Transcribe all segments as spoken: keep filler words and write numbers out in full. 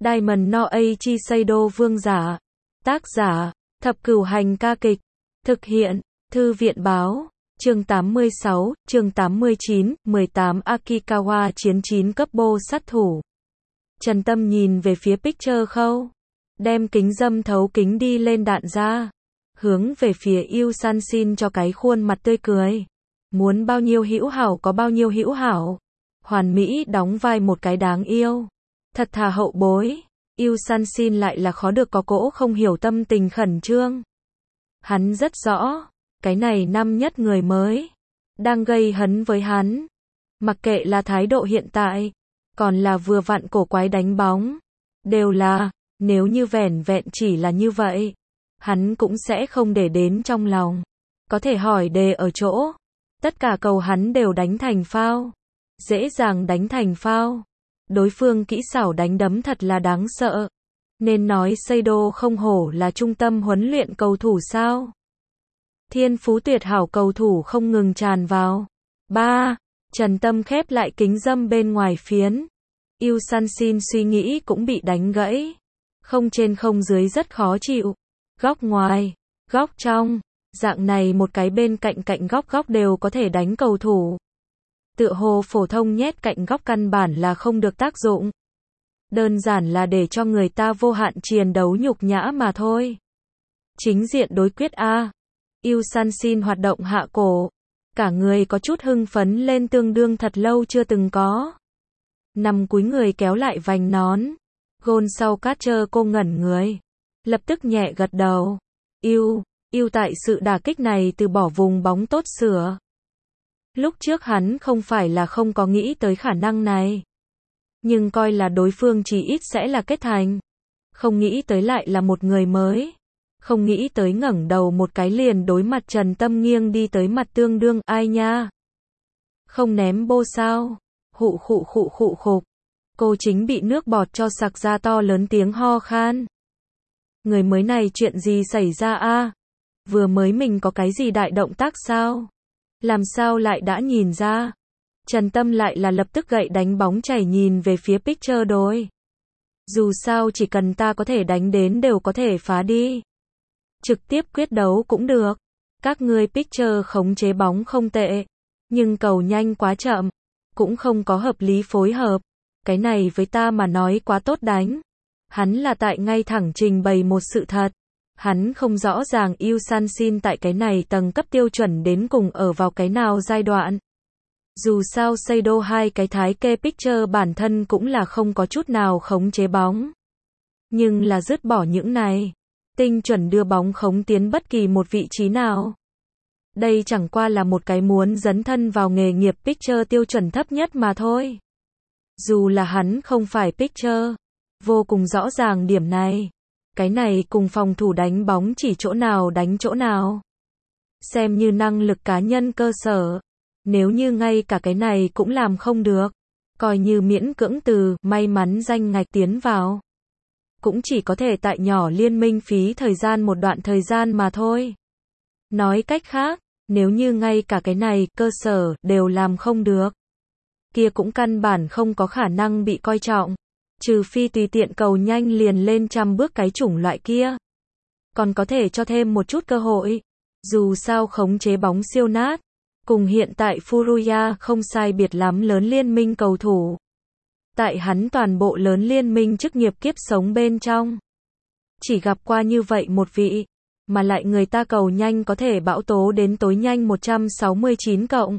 Diamond no Aichi Seido Vương giả. Tác giả, Thập Cửu Hành ca kịch. Thực hiện, Thư viện báo. Chương tám mươi sáu, chương tám mươi chín, mười tám Akikawa chiến chín cấp bô sát thủ. Trần Tâm nhìn về phía picture khâu. Đem kính dâm thấu kính đi lên đạn ra. Hướng về phía Yu Sanshin cho cái khuôn mặt tươi cười. Muốn bao nhiêu hữu hảo có bao nhiêu hữu hảo. Hoàn mỹ đóng vai một cái đáng yêu. Thật thà hậu bối. Yu Sanshin lại là khó được có cỗ không hiểu tâm tình khẩn trương. Hắn rất rõ. Cái này năm nhất người mới. Đang gây hấn với hắn. Mặc kệ là thái độ hiện tại. Còn là vừa vặn cổ quái đánh bóng. Đều là, nếu như vẻn vẹn chỉ là như vậy. Hắn cũng sẽ không để đến trong lòng. Có thể hỏi đề ở chỗ. Tất cả cầu hắn đều đánh thành phao. Dễ dàng đánh thành phao. Đối phương kỹ xảo đánh đấm thật là đáng sợ. Nên nói Seido không hổ là trung tâm huấn luyện cầu thủ sao. Thiên phú tuyệt hảo cầu thủ không ngừng tràn vào. ba. Trần Tâm khép lại kính dâm bên ngoài phiến. Yu Sanshin suy nghĩ cũng bị đánh gãy. Không trên không dưới rất khó chịu. Góc ngoài, góc trong, dạng này một cái bên cạnh cạnh góc góc đều có thể đánh cầu thủ. Tựa hồ phổ thông nhét cạnh góc căn bản là không được tác dụng. Đơn giản là để cho người ta vô hạn chiến đấu nhục nhã mà thôi. Chính diện đối quyết A. Yu Sanshin hoạt động hạ cổ. Cả người có chút hưng phấn lên tương đương thật lâu chưa từng có. Nằm cúi người kéo lại vành nón. Gôn sau Catcher cô ngẩn người. Lập tức nhẹ gật đầu. Yu, Yu tại sự đả kích này từ bỏ vùng bóng tốt sửa. Lúc trước hắn không phải là không có nghĩ tới khả năng này. Nhưng coi là đối phương chỉ ít sẽ là kết thành. Không nghĩ tới lại là một người mới. Không nghĩ tới ngẩng đầu một cái liền đối mặt Trần Tâm nghiêng đi tới mặt tương đương, ai nha. Không ném bô sao. Hụ khụ khụ khụ khục. Cô chính bị nước bọt cho sặc ra to lớn tiếng ho khan. Người mới này chuyện gì xảy ra a? Vừa mới mình có cái gì đại động tác sao? Làm sao lại đã nhìn ra? Trần Tâm lại là lập tức gậy đánh bóng chảy nhìn về phía picture đối. Dù sao chỉ cần ta có thể đánh đến đều có thể phá đi. Trực tiếp quyết đấu cũng được. Các ngươi picture khống chế bóng không tệ. Nhưng cầu nhanh quá chậm. Cũng không có hợp lý phối hợp. Cái này với ta mà nói quá tốt đánh. Hắn là tại ngay thẳng trình bày một sự thật. Hắn không rõ ràng Yu Sanshin tại cái này tầng cấp tiêu chuẩn đến cùng ở vào cái nào giai đoạn. Dù sao Seido hai cái thái kê picture bản thân cũng là không có chút nào khống chế bóng. Nhưng là dứt bỏ những này. Tinh chuẩn đưa bóng khống tiến bất kỳ một vị trí nào. Đây chẳng qua là một cái muốn dấn thân vào nghề nghiệp picture tiêu chuẩn thấp nhất mà thôi. Dù là hắn không phải picture. Vô cùng rõ ràng điểm này. Cái này cùng phòng thủ đánh bóng chỉ chỗ nào đánh chỗ nào. Xem như năng lực cá nhân cơ sở. Nếu như ngay cả cái này cũng làm không được. Coi như miễn cưỡng từ may mắn danh ngạch tiến vào. Cũng chỉ có thể tại nhỏ liên minh phí thời gian một đoạn thời gian mà thôi. Nói cách khác, nếu như ngay cả cái này cơ sở đều làm không được. Kia cũng căn bản không có khả năng bị coi trọng. Trừ phi tùy tiện cầu nhanh liền lên trăm bước cái chủng loại kia. Còn có thể cho thêm một chút cơ hội. Dù sao khống chế bóng siêu nát. Cùng hiện tại Furuya không sai biệt lắm lớn liên minh cầu thủ. Tại hắn toàn bộ lớn liên minh chức nghiệp kiếp sống bên trong. Chỉ gặp qua như vậy một vị. Mà lại người ta cầu nhanh có thể bão tố đến tối nhanh một trăm sáu mươi chín cộng.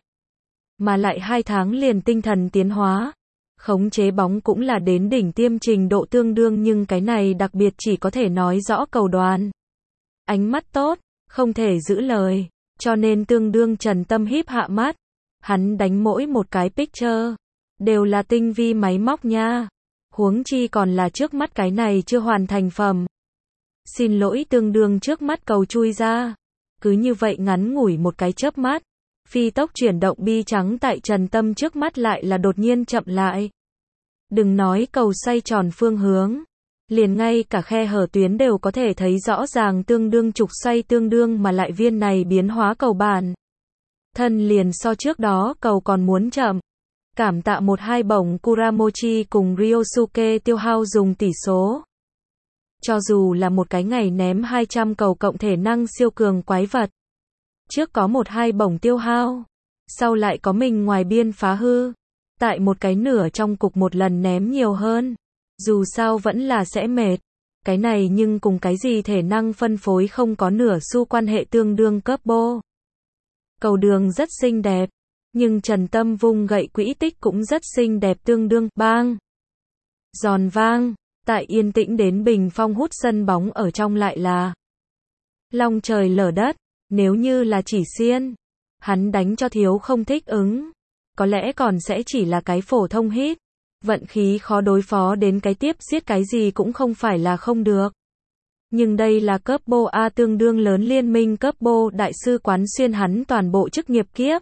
Mà lại hai tháng liền tinh thần tiến hóa. Khống chế bóng cũng là đến đỉnh tiêm trình độ tương đương nhưng cái này đặc biệt chỉ có thể nói rõ cầu đoàn. Ánh mắt tốt, không thể giữ lời, cho nên tương đương Trần Tâm híp hạ mắt. Hắn đánh mỗi một cái picture, đều là tinh vi máy móc nha. Huống chi còn là trước mắt cái này chưa hoàn thành phẩm. Xin lỗi tương đương trước mắt cầu chui ra. Cứ như vậy ngắn ngủi một cái chớp mắt. Phi tốc chuyển động bi trắng tại Trần Tâm trước mắt lại là đột nhiên chậm lại. Đừng nói cầu xoay tròn phương hướng. Liền ngay cả khe hở tuyến đều có thể thấy rõ ràng tương đương trục xoay tương đương mà lại viên này biến hóa cầu bản. Thân liền so trước đó cầu còn muốn chậm. Cảm tạ một hai bổng Kuramochi cùng Ryosuke tiêu hao dùng tỷ số. Cho dù là một cái ngày ném hai trăm cầu cộng thể năng siêu cường quái vật. Trước có một hai bổng tiêu hao. Sau lại có mình ngoài biên phá hư. Tại một cái nửa trong cục một lần ném nhiều hơn. Dù sao vẫn là sẽ mệt. Cái này nhưng cùng cái gì thể năng phân phối không có nửa xu quan hệ tương đương cấp bô. Cầu đường rất xinh đẹp. Nhưng Trần Tâm vung gậy quỹ tích cũng rất xinh đẹp tương đương, bang. Giòn vang, tại yên tĩnh đến bình phong hút sân bóng ở trong lại là long trời lở đất, nếu như là chỉ xiên, hắn đánh cho thiếu không thích ứng, có lẽ còn sẽ chỉ là cái phổ thông hít, vận khí khó đối phó đến cái tiếp giết cái gì cũng không phải là không được. Nhưng đây là cấp bô A tương đương lớn liên minh cấp bô đại sư quán xuyên hắn toàn bộ chức nghiệp kiếp.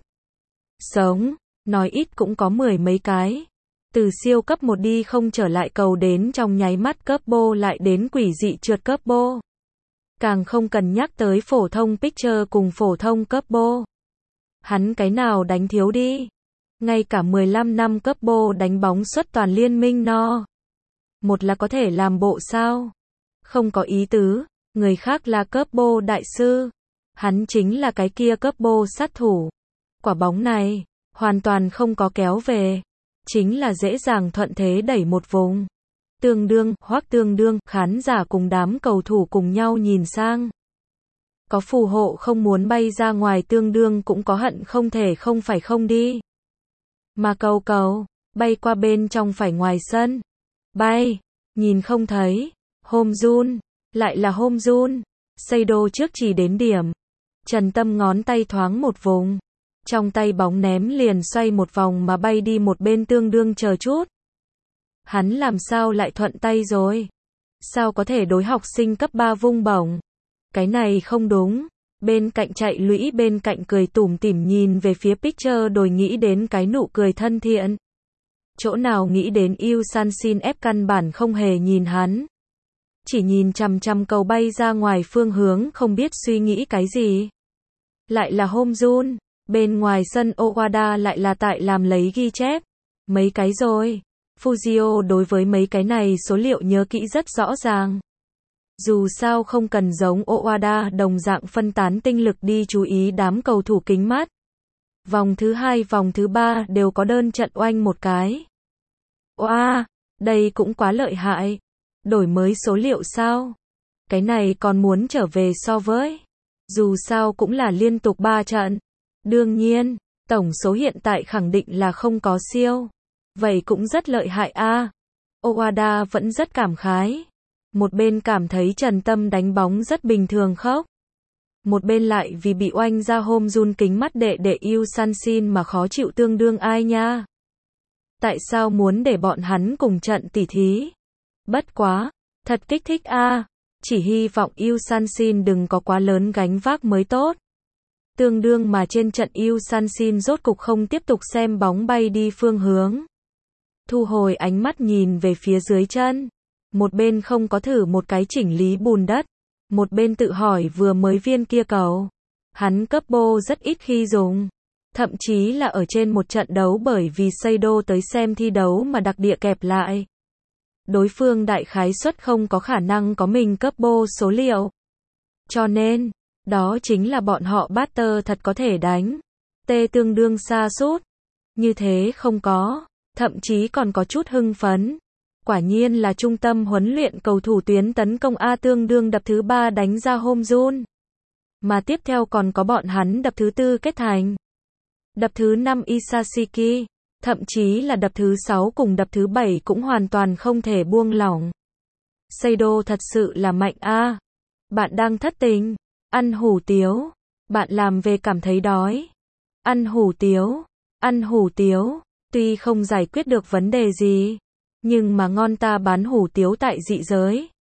Sống, nói ít cũng có mười mấy cái. Từ siêu cấp một đi không trở lại cầu đến trong nháy mắt cấp bô lại đến quỷ dị trượt cấp bô. Càng không cần nhắc tới phổ thông pitcher cùng phổ thông cấp bô. Hắn cái nào đánh thiếu đi. Ngay cả mười lăm năm cấp bô đánh bóng xuất toàn liên minh no. Một là có thể làm bộ sao. Không có ý tứ, người khác là cấp bô đại sư. Hắn chính là cái kia cấp bô sát thủ. Quả bóng này, hoàn toàn không có kéo về. Chính là dễ dàng thuận thế đẩy một vùng. Tương đương, hoác tương đương, khán giả cùng đám cầu thủ cùng nhau nhìn sang. Có phù hộ không muốn bay ra ngoài tương đương cũng có hận không thể không phải không đi. Mà cầu cầu, bay qua bên trong phải ngoài sân. Bay, nhìn không thấy. Home run, lại là home run. Seido trước chỉ đến điểm. Trần Tâm ngón tay thoáng một vùng. Trong tay bóng ném liền xoay một vòng mà bay đi một bên tương đương chờ chút. Hắn làm sao lại thuận tay rồi? Sao có thể đối học sinh cấp ba vung bổng? Cái này không đúng. Bên cạnh chạy lũy bên cạnh cười tủm tỉm nhìn về phía pitcher đồi nghĩ đến cái nụ cười thân thiện. Chỗ nào nghĩ đến Yu Sanshin ép căn bản không hề nhìn hắn. Chỉ nhìn chằm chằm cầu bay ra ngoài phương hướng không biết suy nghĩ cái gì. Lại là home run. Bên ngoài sân Owada lại là tại làm lấy ghi chép. Mấy cái rồi. Fujio đối với mấy cái này số liệu nhớ kỹ rất rõ ràng. Dù sao không cần giống Owada đồng dạng phân tán tinh lực đi chú ý đám cầu thủ kính mắt. Vòng thứ hai vòng thứ ba đều có đơn trận oanh một cái. Oa, đây cũng quá lợi hại. Đổi mới số liệu sao? Cái này còn muốn trở về so với. Dù sao cũng là liên tục ba trận. Đương nhiên, tổng số hiện tại khẳng định là không có siêu. Vậy cũng rất lợi hại a. À. Owada vẫn rất cảm khái. Một bên cảm thấy Trần Tâm đánh bóng rất bình thường khóc. Một bên lại vì bị oanh ra home run kính mắt đệ đệ Yu Sanshin mà khó chịu tương đương ai nha. Tại sao muốn để bọn hắn cùng trận tỉ thí? Bất quá, thật kích thích a. À. Chỉ hy vọng Yu Sanshin đừng có quá lớn gánh vác mới tốt. Tương đương mà trên trận Yu Sanshin rốt cục không tiếp tục xem bóng bay đi phương hướng. Thu hồi ánh mắt nhìn về phía dưới chân. Một bên không có thử một cái chỉnh lý bùn đất. Một bên tự hỏi vừa mới viên kia cầu. Hắn cấp bô rất ít khi dùng. Thậm chí là ở trên một trận đấu bởi vì Seido tới xem thi đấu mà đặc địa kẹp lại. Đối phương đại khái suất không có khả năng có mình cấp bô số liệu. Cho nên, đó chính là bọn họ batter thật có thể đánh. T tương đương xa sút. Như thế không có. Thậm chí còn có chút hưng phấn. Quả nhiên là trung tâm huấn luyện cầu thủ tuyến tấn công A tương đương đập thứ ba đánh ra home run. Mà tiếp theo còn có bọn hắn đập thứ tư kết thành. Đập thứ năm Isashiki. Thậm chí là đập thứ sáu cùng đập thứ bảy cũng hoàn toàn không thể buông lỏng. Seido thật sự là mạnh a. Bạn đang thất tình. Ăn hủ tiếu. Bạn làm về cảm thấy đói. Ăn hủ tiếu. Ăn hủ tiếu. Tuy không giải quyết được vấn đề gì. Nhưng mà ngon ta bán hủ tiếu tại dị giới.